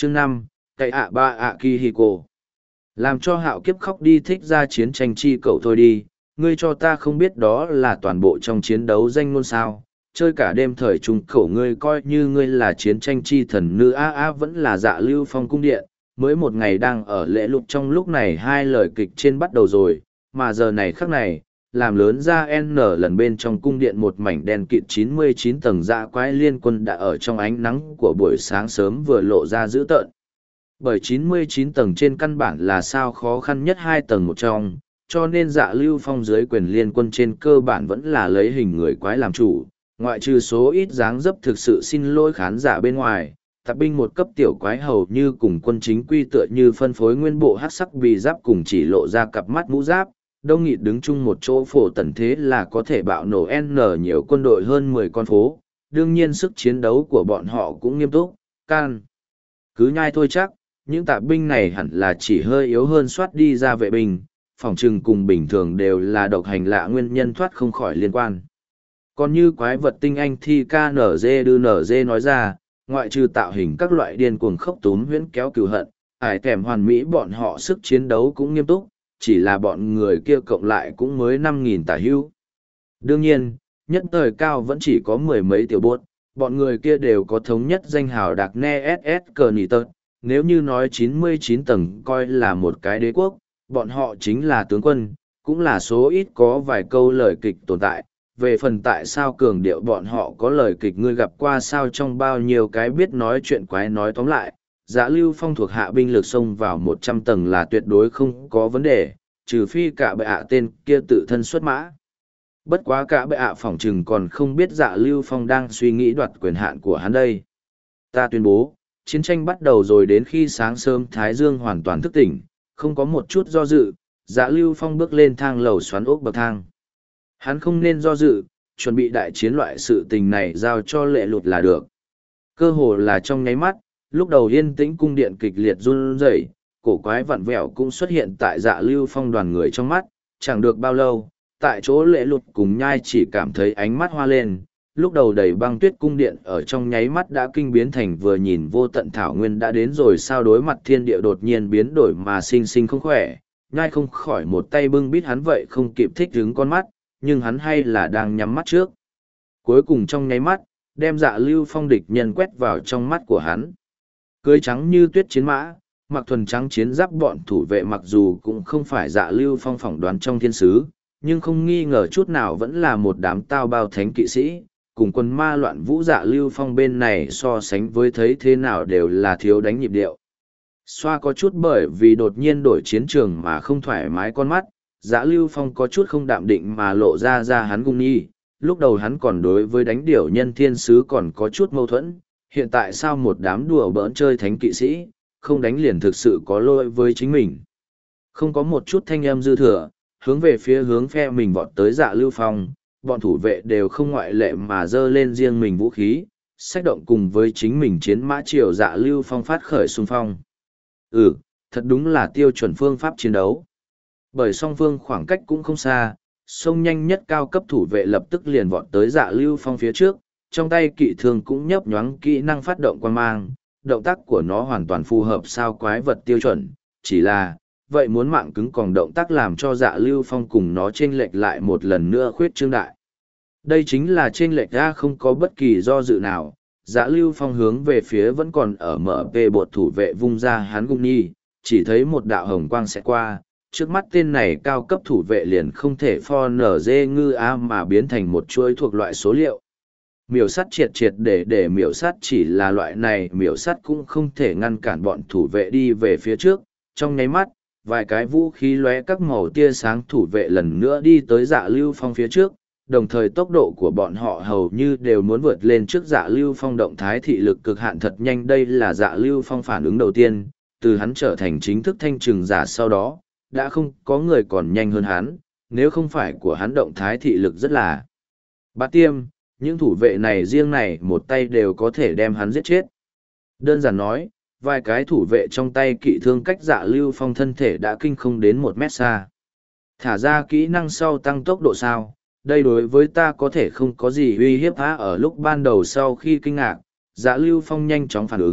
Chương 5, cậy ạ ba ạ kỳ hì cổ. Làm cho Hạo Kiếp khóc đi, thích ra chiến tranh chi cậu thôi đi, ngươi cho ta không biết đó là toàn bộ trong chiến đấu danh ngôn sao. Chơi cả đêm thời trung cổ ngươi coi như ngươi là chiến tranh chi thần nữ vẫn là Dạ Lưu Phong cung điện, mới một ngày đang ở lễ lục trong lúc này hai lời kịch trên bắt đầu rồi, mà giờ này khắc này, làm lớn ra N lần bên trong cung điện một mảnh đen kịt 99 tầng dạ quái liên quân đã ở trong ánh nắng của buổi sáng sớm vừa lộ ra dữ tợn. Bởi 99 tầng trên căn bản là sao khó khăn nhất hai tầng một trong, cho nên Dạ Lưu Phong dưới quyền liên quân trên cơ bản vẫn là lấy hình người quái làm chủ, ngoại trừ số ít dáng dấp thực sự xin lỗi khán giả bên ngoài. Tạp binh một cấp tiểu quái hầu như cùng quân chính quy tựa như phân phối nguyên bộ hắc sắc bì giáp cùng chỉ lộ ra cặp mắt mũ giáp, đông nghịt đứng chung một chỗ phổ tần thế là có thể bạo nổ N nhiều quân đội hơn 10 con phố. Đương nhiên sức chiến đấu của bọn họ cũng nghiêm túc, can. Cứ nhai thôi chắc, những tạp binh này hẳn là chỉ hơi yếu hơn soát đi ra vệ binh, phỏng chừng cùng bình thường đều là độc hành lạ nguyên nhân thoát không khỏi liên quan. Còn như quái vật tinh anh thì KNZ nói ra, ngoại trừ tạo hình các loại điên cuồng khốc túm huyễn kéo cừu hận, ải kèm hoàn mỹ bọn họ sức chiến đấu cũng nghiêm túc, chỉ là bọn người kia cộng lại cũng mới 5.000 tả hữu. Đương nhiên, nhất thời cao vẫn chỉ có mười mấy tiểu bốt, bọn người kia đều có thống nhất danh hào đặc ne SS cờ nỉ tật. Nếu như nói 99 tầng coi là một cái đế quốc, bọn họ chính là tướng quân, cũng là số ít có vài câu lời kịch tồn tại. Về phần tại sao cường điệu bọn họ có lời kịch ngươi gặp qua sao trong bao nhiêu cái biết nói chuyện quái nói tóm lại, Dạ Lưu Phong thuộc hạ binh lực xông vào 100 tầng là tuyệt đối không có vấn đề, trừ phi cả bệ ạ tên kia tự thân xuất mã. Bất quá cả bệ ạ phỏng chừng còn không biết Dạ Lưu Phong đang suy nghĩ đoạt quyền hạn của hắn đây. Ta tuyên bố, chiến tranh bắt đầu rồi. Đến khi sáng sớm Thái Dương hoàn toàn thức tỉnh, không có một chút do dự, Dạ Lưu Phong bước lên thang lầu xoắn ốc bậc thang. Hắn không nên do dự, chuẩn bị đại chiến loại sự tình này giao cho lệ lụt là được. Cơ hồ là trong nháy mắt, lúc đầu yên tĩnh cung điện kịch liệt run rẩy, cổ quái vặn vẹo cũng xuất hiện tại Dạ Lưu Phong đoàn người trong mắt, chẳng được bao lâu, tại chỗ lệ lụt cùng nhai chỉ cảm thấy ánh mắt hoa lên. Lúc đầu đầy băng tuyết cung điện ở trong nháy mắt đã kinh biến thành vừa nhìn vô tận thảo nguyên đã đến rồi sao đối mặt thiên địa đột nhiên biến đổi mà sinh sinh không khỏe, nhai không khỏi một tay bưng bít hắn vậy không kịp thích đứng con mắt, nhưng hắn hay là đang nhắm mắt trước. Cuối cùng trong nháy mắt, đem Dạ Lưu Phong địch nhân quét vào trong mắt của hắn. Cưới trắng như tuyết chiến mã, mặc thuần trắng chiến giáp bọn thủ vệ mặc dù cũng không phải Dạ Lưu Phong phỏng đoán trong thiên sứ, nhưng không nghi ngờ chút nào vẫn là một đám tao bao thánh kỵ sĩ, cùng quân ma loạn vũ. Dạ Lưu Phong bên này so sánh với thấy thế nào đều là thiếu đánh nhịp điệu. Xoa có chút bởi vì đột nhiên đổi chiến trường mà không thoải mái con mắt, Dạ Lưu Phong có chút không đạm định mà lộ ra hắn gung nhi. Lúc đầu hắn còn đối với đánh điểu nhân thiên sứ còn có chút mâu thuẫn, hiện tại sao một đám đùa bỡn chơi thánh kỵ sĩ, không đánh liền thực sự có lỗi với chính mình. Không có một chút thanh âm dư thừa, hướng về phía hướng phe mình vọt tới Dạ Lưu Phong, bọn thủ vệ đều không ngoại lệ mà dơ lên riêng mình vũ khí, sách động cùng với chính mình chiến mã triều Dạ Lưu Phong phát khởi xung phong. Thật đúng là tiêu chuẩn phương pháp chiến đấu. Bởi song phương khoảng cách cũng không xa, sông nhanh nhất cao cấp thủ vệ lập tức liền vọt tới Dạ Lưu Phong phía trước, trong tay kỵ thương cũng nhấp nhoáng kỹ năng phát động quang mang, động tác của nó hoàn toàn phù hợp sao quái vật tiêu chuẩn, chỉ là, vậy muốn mạng cứng còn động tác làm cho Dạ Lưu Phong cùng nó chênh lệch lại một lần nữa khuyết trương đại. Đây chính là chênh lệch ra không có bất kỳ do dự nào, Dạ Lưu Phong hướng về phía vẫn còn ở mở về bột thủ vệ vung ra hắn gung nhi, chỉ thấy một đạo hồng quang sẽ qua, trước mắt tên này cao cấp thủ vệ liền không thể pho nở dê ngư á mà biến thành một chuỗi thuộc loại số liệu. Miểu sắt triệt để miểu sắt, chỉ là loại này miểu sắt cũng không thể ngăn cản bọn thủ vệ đi về phía trước. Trong nháy mắt, vài cái vũ khí lóe các màu tia sáng thủ vệ lần nữa đi tới Dạ Lưu Phong phía trước, đồng thời tốc độ của bọn họ hầu như đều muốn vượt lên trước Dạ Lưu Phong. Động thái thị lực cực hạn thật nhanh, đây là Dạ Lưu Phong phản ứng đầu tiên, từ hắn trở thành chính thức thanh trừng giả sau đó, đã không có người còn nhanh hơn hắn, nếu không phải của hắn động thái thị lực rất là bát tiêm, những thủ vệ này riêng này một tay đều có thể đem hắn giết chết. Đơn giản nói, vài cái thủ vệ trong tay kỵ thương cách Dạ Lưu Phong thân thể đã kinh không đến 1 mét xa. Thả ra kỹ năng sau tăng tốc độ sao, đây đối với ta có thể không có gì uy hiếp há. Ở lúc ban đầu sau khi kinh ngạc, Dạ Lưu Phong nhanh chóng phản ứng,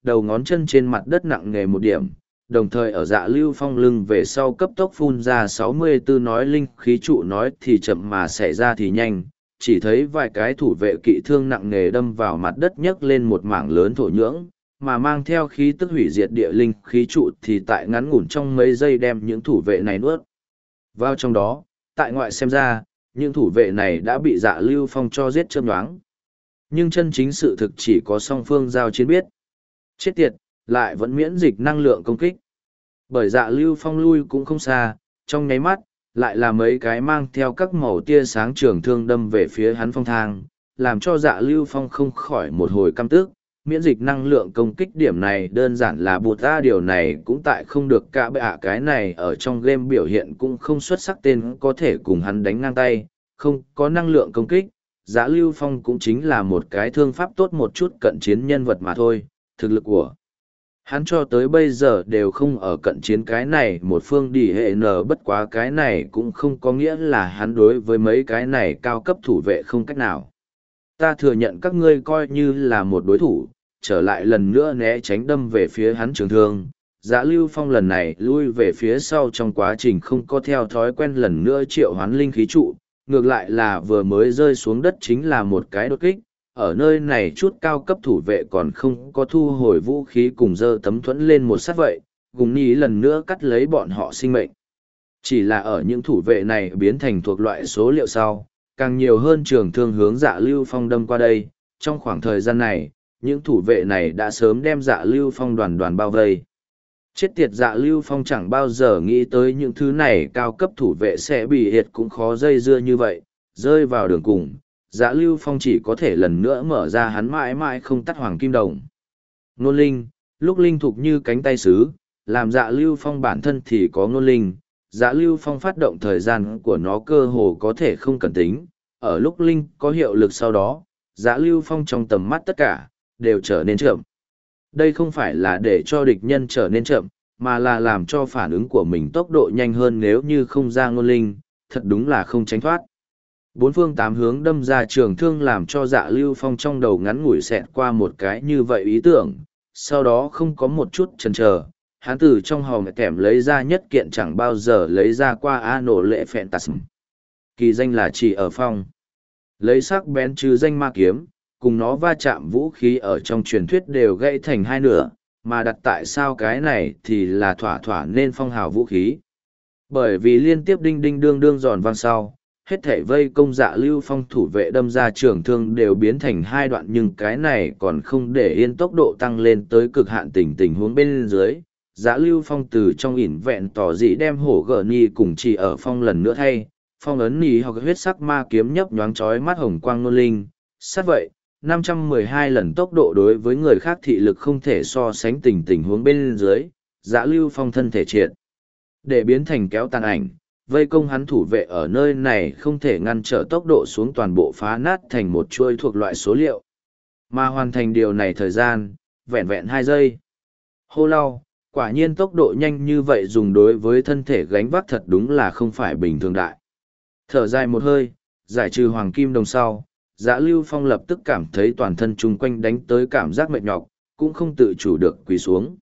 đầu ngón chân trên mặt đất nặng nề một điểm, đồng thời ở Dạ Lưu Phong lưng về sau cấp tốc phun ra 64 nói linh khí trụ, nói thì chậm mà xảy ra thì nhanh, chỉ thấy vài cái thủ vệ kỵ thương nặng nề đâm vào mặt đất nhấc lên một mảng lớn thổ nhưỡng, mà mang theo khí tức hủy diệt địa linh khí trụ thì tại ngắn ngủn trong mấy giây đem những thủ vệ này nuốt vào trong đó. Tại ngoại xem ra, những thủ vệ này đã bị Dạ Lưu Phong cho giết chớp nhoáng. Nhưng chân chính sự thực chỉ có song phương giao chiến biết. Chết tiệt, lại vẫn miễn dịch năng lượng công kích. Bởi Dạ Lưu Phong lui cũng không xa, trong nháy mắt, lại là mấy cái mang theo các màu tia sáng trường thương đâm về phía hắn phong thang, làm cho Dạ Lưu Phong không khỏi một hồi căm tức. Miễn dịch năng lượng công kích điểm này đơn giản là bụt ra, điều này cũng tại không được cả bệ cái này ở trong game biểu hiện cũng không xuất sắc tên có thể cùng hắn đánh ngang tay, không có năng lượng công kích. Dạ Lưu Phong cũng chính là một cái thương pháp tốt một chút cận chiến nhân vật mà thôi, thực lực của hắn cho tới bây giờ đều không ở cận chiến cái này một phương đi hệ nở, bất quá cái này cũng không có nghĩa là hắn đối với mấy cái này cao cấp thủ vệ không cách nào. Ta thừa nhận các ngươi coi như là một đối thủ, trở lại lần nữa né tránh đâm về phía hắn trường thương. Dạ Lưu Phong lần này lui về phía sau trong quá trình không có theo thói quen lần nữa triệu hoán linh khí trụ, ngược lại là vừa mới rơi xuống đất chính là một cái đột kích. Ở nơi này chút cao cấp thủ vệ còn không có thu hồi vũ khí cùng giơ tấm thuẫn lên một sát vậy, cùng ní lần nữa cắt lấy bọn họ sinh mệnh. Chỉ là ở những thủ vệ này biến thành thuộc loại số liệu sau, càng nhiều hơn trường thương hướng Dạ Lưu Phong đâm qua đây. Trong khoảng thời gian này, những thủ vệ này đã sớm đem Dạ Lưu Phong đoàn đoàn bao vây. Chết tiệt, Dạ Lưu Phong chẳng bao giờ nghĩ tới những thứ này cao cấp thủ vệ sẽ bị hiệt cũng khó dây dưa như vậy, rơi vào đường cùng. Dạ Lưu Phong chỉ có thể lần nữa mở ra hắn mãi mãi không tắt hoàng kim đồng. Ngôn linh, lúc linh thục như cánh tay sứ, làm Dạ Lưu Phong bản thân thì có ngôn linh. Dạ Lưu Phong phát động thời gian của nó cơ hồ có thể không cần tính, ở lúc linh có hiệu lực sau đó, Dạ Lưu Phong trong tầm mắt tất cả, đều trở nên chậm. Đây không phải là để cho địch nhân trở nên chậm, mà là làm cho phản ứng của mình tốc độ nhanh hơn, nếu như không ra ngôn linh, thật đúng là không tránh thoát. Bốn phương tám hướng đâm ra trường thương làm cho Dạ Lưu Phong trong đầu ngắn ngủi xẹt qua một cái như vậy ý tưởng, sau đó không có một chút chần chờ, hắn từ trong hòm kèm lấy ra nhất kiện chẳng bao giờ lấy ra qua A nổ lệ phẹn tạt, kỳ danh là chỉ ở phong. Lấy sắc bén trừ danh ma kiếm, cùng nó va chạm vũ khí ở trong truyền thuyết đều gãy thành hai nửa, mà đặt tại sao cái này thì là thỏa thỏa nên phong hào vũ khí. Bởi vì liên tiếp đinh đinh đương đương giòn vang sau, hết thảy vây công Dạ Lưu Phong thủ vệ đâm ra trường thương đều biến thành hai đoạn, nhưng cái này còn không để yên tốc độ tăng lên tới cực hạn tình huống bên dưới. Dạ Lưu Phong từ trong ỉn vẹn tỏ dị đem hổ gở ni cùng chỉ ở phong lần nữa thay, phong ấn ni hoặc huyết sắc ma kiếm nhấp nhoáng chói mắt hồng quang ngôn linh. Sát vậy, 512 lần tốc độ đối với người khác thị lực không thể so sánh tình huống bên dưới, Dạ Lưu Phong thân thể triệt để biến thành kéo tàn ảnh, vây công hắn thủ vệ ở nơi này không thể ngăn trở tốc độ xuống toàn bộ phá nát thành một chuôi thuộc loại số liệu. Mà hoàn thành điều này thời gian, vẹn vẹn 2 giây. Hô lau, quả nhiên tốc độ nhanh như vậy dùng đối với thân thể gánh vác thật đúng là không phải bình thường đại. Thở dài một hơi, giải trừ hoàng kim đồng sau, Dạ Lưu Phong lập tức cảm thấy toàn thân chung quanh đánh tới cảm giác mệt nhọc, cũng không tự chủ được quỳ xuống.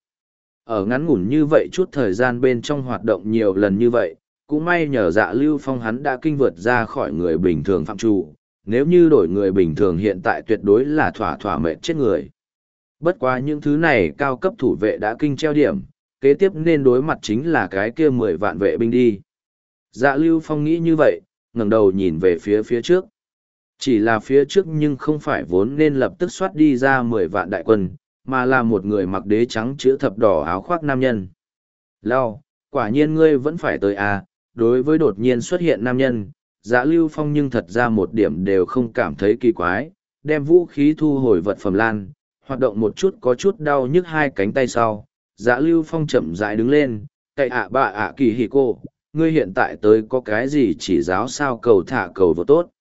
Ở ngắn ngủn như vậy chút thời gian bên trong hoạt động nhiều lần như vậy, cũng may nhờ Dạ Lưu Phong hắn đã kinh vượt ra khỏi người bình thường phạm trù, nếu như đổi người bình thường hiện tại tuyệt đối là thỏa thỏa mệt chết người. Bất quá những thứ này cao cấp thủ vệ đã kinh treo điểm, kế tiếp nên đối mặt chính là cái kia 10 vạn vệ binh đi. Dạ Lưu Phong nghĩ như vậy, ngẩng đầu nhìn về phía trước. Chỉ là phía trước nhưng không phải vốn nên lập tức xoát đi ra 10 vạn đại quân, mà là một người mặc đế trắng chữ thập đỏ áo khoác nam nhân. Lao, quả nhiên ngươi vẫn phải tới à, đối với đột nhiên xuất hiện nam nhân, Dạ Lưu Phong nhưng thật ra một điểm đều không cảm thấy kỳ quái, đem vũ khí thu hồi vật phẩm lan, hoạt động một chút có chút đau nhức hai cánh tay sau. Dạ Lưu Phong chậm rãi đứng lên, cậy ạ bạ ạ kỳ hì cô, ngươi hiện tại tới có cái gì chỉ giáo sao cầu thả cầu vô tốt.